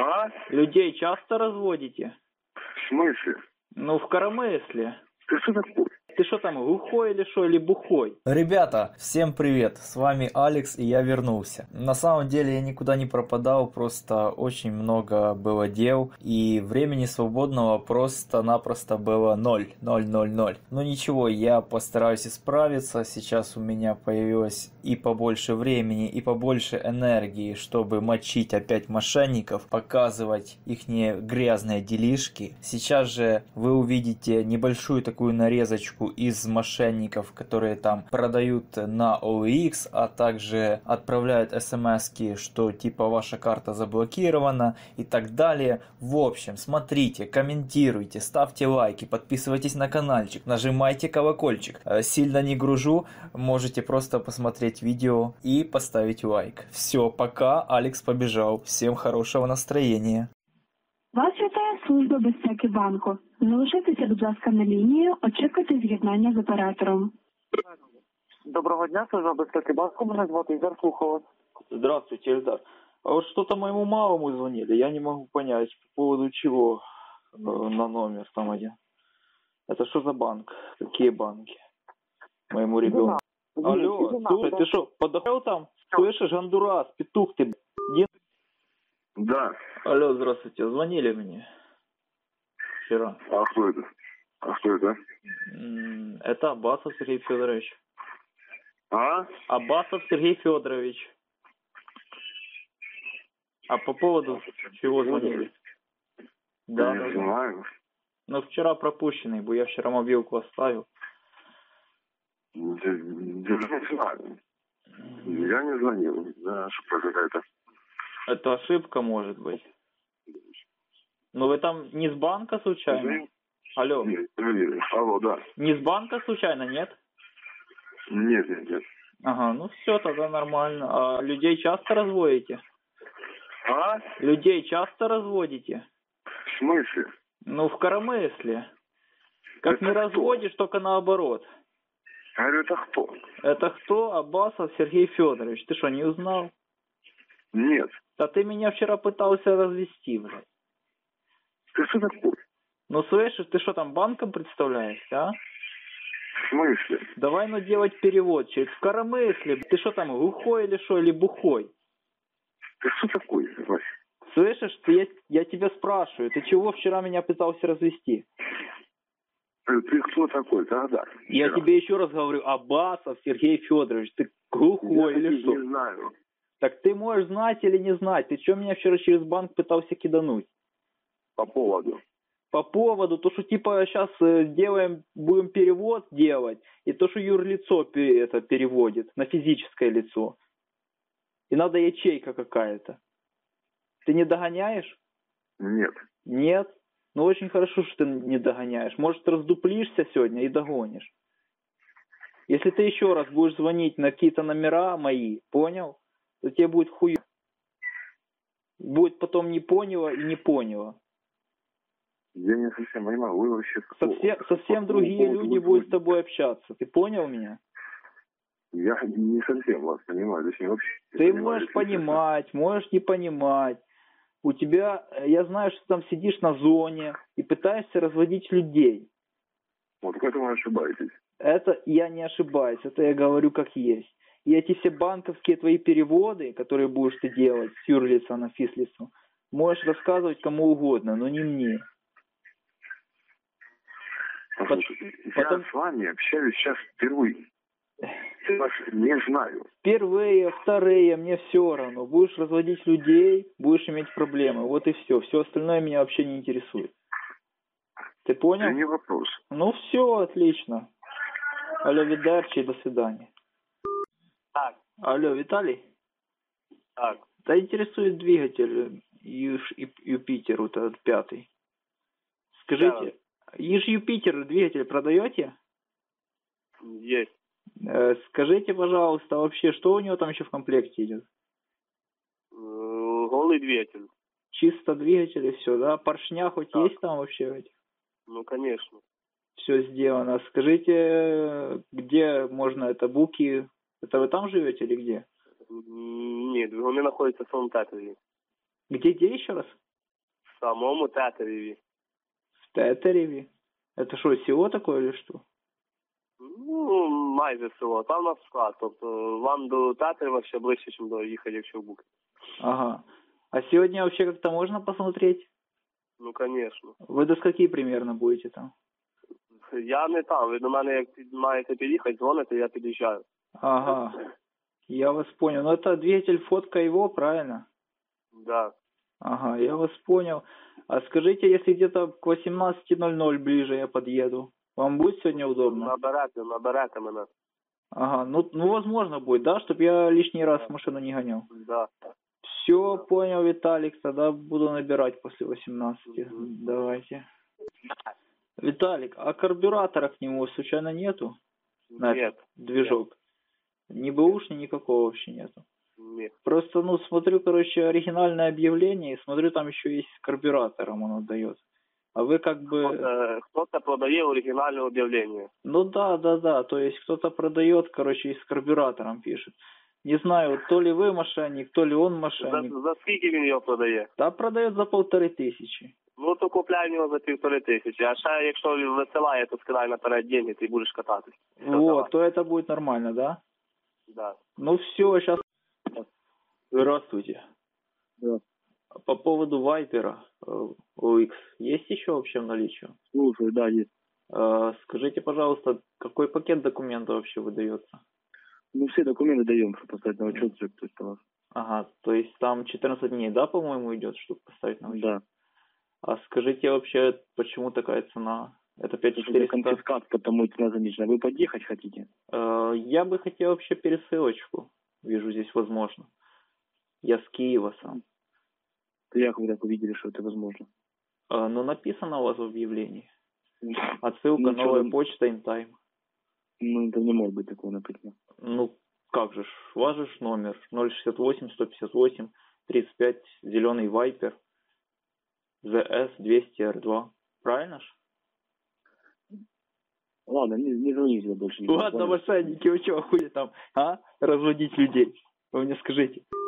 А? Людей часто разводите? В смысле? Ну, в коромысле. Ты что такое? Ты что там, глухой или что, или бухой? Ребята, всем привет, с вами Алекс, и я вернулся. На самом деле я никуда не пропадал, просто очень много было дел, и времени свободного просто-напросто было 0. Но ничего, я постараюсь исправиться, сейчас у меня появилось и побольше времени, и побольше энергии, чтобы мочить опять мошенников, показывать ихние грязные делишки. Сейчас же вы увидите небольшую такую нарезочку из мошенников, которые там продают на OLX, а также отправляют смс-ки, что типа ваша карта заблокирована и так далее. В общем, смотрите, комментируйте, ставьте лайки, подписывайтесь на каналчик, нажимайте колокольчик. Сильно не гружу, можете просто посмотреть видео и поставить лайк. Все, пока, Алекс побежал. Всем хорошего настроения. Вас вітає служба безпеки банку. Залишайтеся, будь ласка, на лінії, очікуйте з'єднання з оператором. Доброго дня, служба безпеки банку. Мене звати Ігор, слухаю вас. Здравствуйте, Эльдар. А вот что-то моему малому звонили, я не могу понять, по поводу чего на номер там один. Это что за банк? Какие банки? Моему ребенку. Алло, слушай, ты что, подохрел там? Слышишь, Гондурас, петух ты, блин. Да. Алло, здравствуйте, звонили мне вчера. А кто это? А кто это? Это Аббасов Сергей Федорович. А? Аббасов Сергей Федорович. А по поводу чего звонили? Я не знаю. Ну, вчера пропущенный был, я вчера мобилку оставил. Я не знаю. Я не звонил. Да, что какая-то. Это ошибка может быть. Ну, вы там не с банка случайно? Алло. Нет, алло, да. Не с банка случайно, нет? Нет. Ага, ну все, тогда нормально. А людей часто разводите? А? Людей часто разводите? В смысле? Ну, в коромысле. Как Это не кто? разводишь, только наоборот. Я говорю, это кто? Это кто? Аббасов Сергей Федорович. Ты что, не узнал? Нет. Да ты меня вчера пытался развести, блядь. Ты что такой? Ну, слышишь, ты что там банком представляешься, а? В смысле? Давай, ну, делать перевод через в коромысле. Ты что там, глухой или что, или бухой? Ты что такой, Вася? Слышишь, я тебя спрашиваю, ты чего вчера меня пытался развести? Ты кто такой? Когда? Я тебе еще раз говорю, Аббасов Сергей Федорович, ты глухой или что? Не знаю. Так ты можешь знать или не знать. Ты что меня вчера через банк пытался кидануть? По поводу? По поводу, то, что типа сейчас будем перевод делать, и то, что юрлицо это переводит на физическое лицо. И надо ячейка какая-то. Ты не догоняешь? Нет. Нет? Ну очень хорошо, что ты не догоняешь. Может, раздуплишься сегодня и догонишь. Если ты еще раз будешь звонить на какие-то номера мои, понял? То тебе будет хуй. Будет потом не поняло и не поняло. Я не совсем понимаю, вы вообще... Совсем другие люди будут с тобой общаться. Ты понял меня? Я не совсем вас понимаю. Точнее, вообще ты можешь понимать, можешь не понимать. У тебя, я знаю, что ты там сидишь на зоне и пытаешься разводить людей. Вот к этому ошибаетесь. Это я не ошибаюсь, это я говорю как есть. И эти все банковские твои переводы, которые будешь ты делать с юрлица на физлицо, можешь рассказывать кому угодно, но не мне. Послушайте, я с вами общаюсь сейчас впервые. Я вас не знаю. Первые, вторые, мне все равно. Будешь разводить людей, будешь иметь проблемы. Вот и все. Все остальное меня вообще не интересует. Ты понял? Это не вопрос. Ну все, отлично. Алло, Видарчи, до свидания. Так. Алло, Виталий? Так. Да интересует двигатель Юпитер, вот этот 5. Скажите, Юпитер двигатель продаете? Есть. Скажите, пожалуйста, вообще, что у него там еще в комплекте идет? Голый двигатель. Чисто двигатель и все, да? Поршня хоть Так. есть там вообще? Ну, конечно. Все сделано. Скажите, где можно это, Буки? Это вы там живете или где? Нет, двигуны находятся в Солонтакове. Где еще раз? В самому Тетереві. В Тетереве? Это что, село такое или что? Ну, майже село. Там у нас склад. Тобто вам до Тетерева ще ближче, ніж до їхати, якщо в Буки. Ага. А сегодня вообще как-то можно посмотреть? Ну, звісно. Вы до скольки примерно будете там? Я не там. Ви до мене, як маєте під'їхати, дзвоните, я під'їжджаю. Ага. Я вас понял. Ну, это двигатель фотка его, правильно? Да. Ага, я вас понял. А скажите, если где-то к 18:00 ближе я подъеду, вам будет сегодня удобно? Наберете мене. Ага, ну возможно будет, да, чтобы я лишний раз машину не гонял. Да. Все, понял, Виталик, тогда буду набирать после 18. Давайте. Виталик, а карбюратора к нему случайно нету? На Нет. движок? Ни бэушни никакого вообще нету? Нет. Просто, ну, смотрю, короче, оригинальное объявление, и смотрю, там еще есть с карбюратором он отдает. А вы как бы... Кто-то продает оригинальное объявление. Ну да, то есть кто-то продает, короче, и с карбюратором пишет. Не знаю, то ли вы мошенник, то ли он мошенник. За скільки він його продає? Да, продает за 1500. Ну, то купляй в нього за 1500. А ще, якщо висилає, то скидай наперед деньги, ти будеш кататись. Вот, то это будет нормально, да? Да. Ну все, сейчас... Здравствуйте. Да. По поводу Вайпера OX, есть еще вообще в наличии? Слушай, да, есть. Скажите, пожалуйста, какой пакет документов вообще выдается? Ну, все документы даем, чтобы поставить на учет, все, кто из вас. Ага, то есть там 14 дней, да, по-моему, идет, чтобы поставить на учет? Да. А скажите вообще, почему такая цена? Это 5400? Конфискат, потому цена замечена. Вы подъехать хотите? Я бы хотел вообще пересылочку. Вижу здесь возможно. Я с Киева сам. Как вы так увидели, что это возможно? Ну, написано у вас в объявлении. Отсылка, Ничего, новая почта, InTime. Ну, это не может быть такого написано. Ну, как же ж, у вас же ж номер 068-158-35, зеленый Вайпер, ZS-200R2. Правильно ж? Ладно, не звоните больше. Ладно, мошенники, вы что, хули там, а? Разводить людей? Вы мне скажите.